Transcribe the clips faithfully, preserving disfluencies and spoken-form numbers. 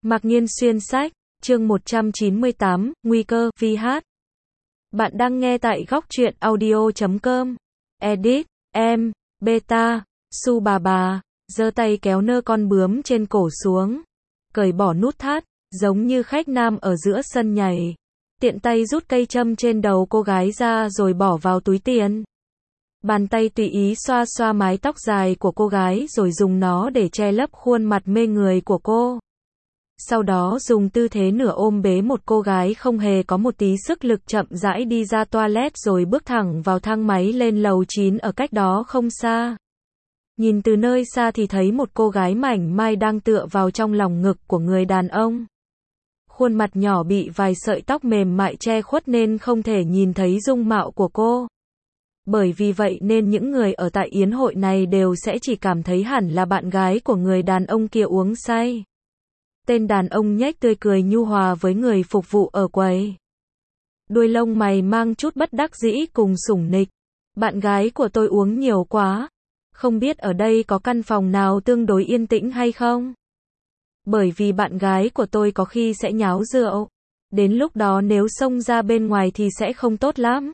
Mạc Nhiên xuyên sách, chương một trăm chín mươi tám, Nguy cơ, vi hát. Bạn đang nghe tại góc truyện audio chấm com. Edit, em, beta, su bà bà, giơ tay kéo nơ con bướm trên cổ xuống. Cởi bỏ nút thắt, giống như khách nam ở giữa sân nhảy. Tiện tay rút cây châm trên đầu cô gái ra rồi bỏ vào túi tiền. Bàn tay tùy ý xoa xoa mái tóc dài của cô gái rồi dùng nó để che lấp khuôn mặt mê người của cô. Sau đó dùng tư thế nửa ôm bế một cô gái không hề có một tí sức lực chậm rãi đi ra toilet rồi bước thẳng vào thang máy lên lầu chín ở cách đó không xa. Nhìn từ nơi xa thì thấy một cô gái mảnh mai đang tựa vào trong lòng ngực của người đàn ông. Khuôn mặt nhỏ bị vài sợi tóc mềm mại che khuất nên không thể nhìn thấy dung mạo của cô. Bởi vì vậy nên những người ở tại yến hội này đều sẽ chỉ cảm thấy hẳn là bạn gái của người đàn ông kia uống say. Tên đàn ông nhếch tươi cười nhu hòa với người phục vụ ở quầy. Đuôi lông mày mang chút bất đắc dĩ cùng sủng nịch. Bạn gái của tôi uống nhiều quá. Không biết ở đây có căn phòng nào tương đối yên tĩnh hay không? Bởi vì bạn gái của tôi có khi sẽ nháo rượu. Đến lúc đó nếu xông ra bên ngoài thì sẽ không tốt lắm.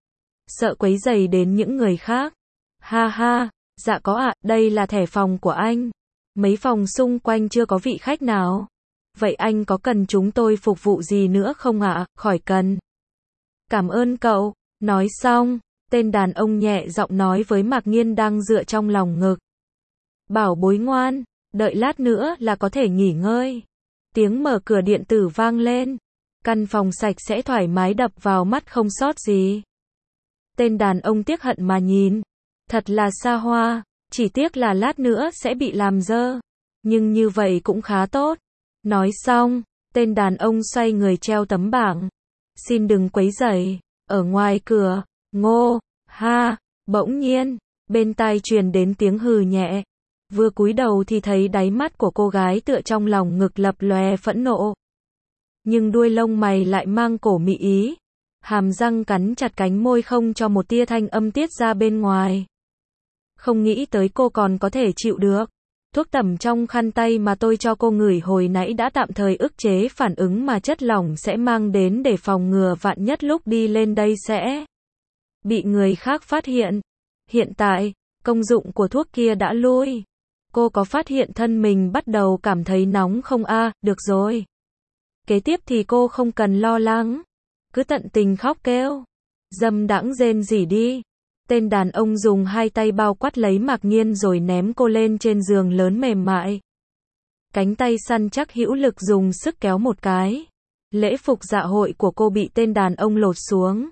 Sợ quấy rầy đến những người khác. Ha ha, dạ có ạ, đây là thẻ phòng của anh. Mấy phòng xung quanh chưa có vị khách nào. Vậy anh có cần chúng tôi phục vụ gì nữa không ạ? Khỏi cần. Cảm ơn cậu. Nói xong, tên đàn ông nhẹ giọng nói với Mạc Nhiên đang dựa trong lòng ngực. Bảo bối ngoan, đợi lát nữa là có thể nghỉ ngơi. Tiếng mở cửa điện tử vang lên. Căn phòng sạch sẽ thoải mái đập vào mắt không sót gì. Tên đàn ông tiếc hận mà nhìn. Thật là xa hoa. Chỉ tiếc là lát nữa sẽ bị làm dơ. Nhưng như vậy cũng khá tốt. Nói xong, tên đàn ông xoay người treo tấm bảng. Xin đừng quấy rầy. Ở ngoài cửa, ngô, ha, bỗng nhiên, bên tai truyền đến tiếng hừ nhẹ. Vừa cúi đầu thì thấy đáy mắt của cô gái tựa trong lòng ngực lập lòe phẫn nộ. Nhưng đuôi lông mày lại mang cổ mị ý. Hàm răng cắn chặt cánh môi không cho một tia thanh âm tiết ra bên ngoài. Không nghĩ tới cô còn có thể chịu được. Thuốc tẩm trong khăn tay mà tôi cho cô ngửi hồi nãy đã tạm thời ức chế phản ứng mà chất lỏng sẽ mang đến để phòng ngừa vạn nhất lúc đi lên đây sẽ bị người khác phát hiện. Hiện tại, công dụng của thuốc kia đã lui. Cô có phát hiện thân mình bắt đầu cảm thấy nóng không a? À, được rồi. Kế tiếp thì cô không cần lo lắng. Cứ tận tình khóc kêu. Dâm đãng rên rỉ đi. Tên đàn ông dùng hai tay bao quát lấy Mạc Nhiên rồi ném cô lên trên giường lớn mềm mại. Cánh tay săn chắc hữu lực dùng sức kéo một cái. Lễ phục dạ hội của cô bị tên đàn ông lột xuống.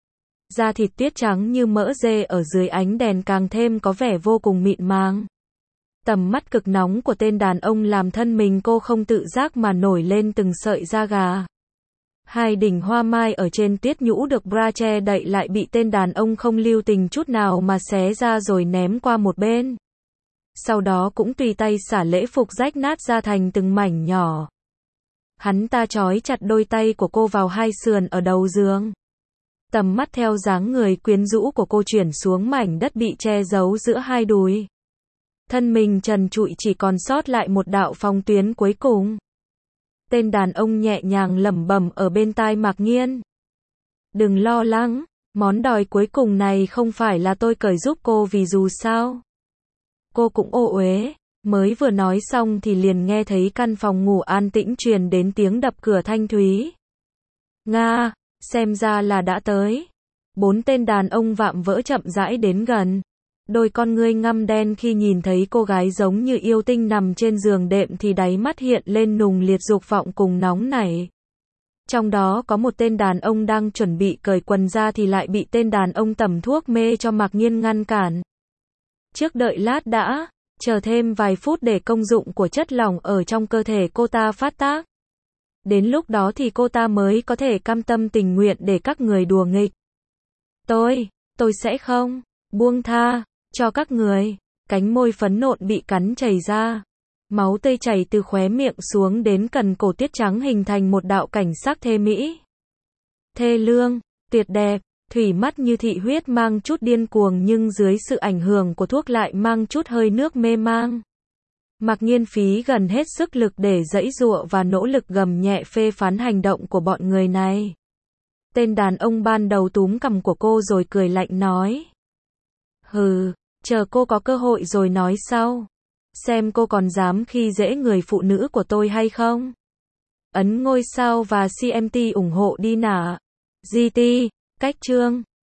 Da thịt tuyết trắng như mỡ dê ở dưới ánh đèn càng thêm có vẻ vô cùng mịn màng. Tầm mắt cực nóng của tên đàn ông làm thân mình cô không tự giác mà nổi lên từng sợi da gà. Hai đỉnh hoa mai ở trên tiết nhũ được bra che đậy lại bị tên đàn ông không lưu tình chút nào mà xé ra rồi ném qua một bên. Sau đó cũng tùy tay xả lễ phục rách nát ra thành từng mảnh nhỏ. Hắn ta trói chặt đôi tay của cô vào hai sườn ở đầu giường. Tầm mắt theo dáng người quyến rũ của cô chuyển xuống mảnh đất bị che giấu giữa hai đùi. Thân mình trần trụi chỉ còn sót lại một đạo phong tuyến cuối cùng. Tên đàn ông nhẹ nhàng lẩm bẩm ở bên tai Mạc Nhiên. Đừng lo lắng, món đòi cuối cùng này không phải là tôi cởi giúp cô vì dù sao. Cô cũng ô uế, mới vừa nói xong thì liền nghe thấy căn phòng ngủ an tĩnh truyền đến tiếng đập cửa thanh thúy. Nga, xem ra là đã tới. Bốn tên đàn ông vạm vỡ chậm rãi đến gần. Đôi con ngươi ngăm đen khi nhìn thấy cô gái giống như yêu tinh nằm trên giường đệm thì đáy mắt hiện lên nùng liệt dục vọng cùng nóng nảy. Trong đó có một tên đàn ông đang chuẩn bị cởi quần ra thì lại bị tên đàn ông tẩm thuốc mê cho Mạc Nhiên ngăn cản. Trước đợi lát đã, chờ thêm vài phút để công dụng của chất lỏng ở trong cơ thể cô ta phát tác. Đến lúc đó thì cô ta mới có thể cam tâm tình nguyện để các người đùa nghịch. Tôi, tôi sẽ không buông tha cho các người. Cánh môi phấn nộn bị cắn chảy ra. Máu tươi chảy từ khóe miệng xuống đến cần cổ tiết trắng hình thành một đạo cảnh sắc thê mỹ. Thê lương, tuyệt đẹp, thủy mắt như thị huyết mang chút điên cuồng nhưng dưới sự ảnh hưởng của thuốc lại mang chút hơi nước mê mang. Mạc Nghiên phí gần hết sức lực để giãy giụa và nỗ lực gầm nhẹ phê phán hành động của bọn người này. Tên đàn ông ban đầu túm cằm của cô rồi cười lạnh nói. Hừ, chờ cô có cơ hội rồi nói sau. Xem cô còn dám khi dễ người phụ nữ của tôi hay không? Ấn ngôi sao và xê em tê ủng hộ đi nả. giê tê, cách chương.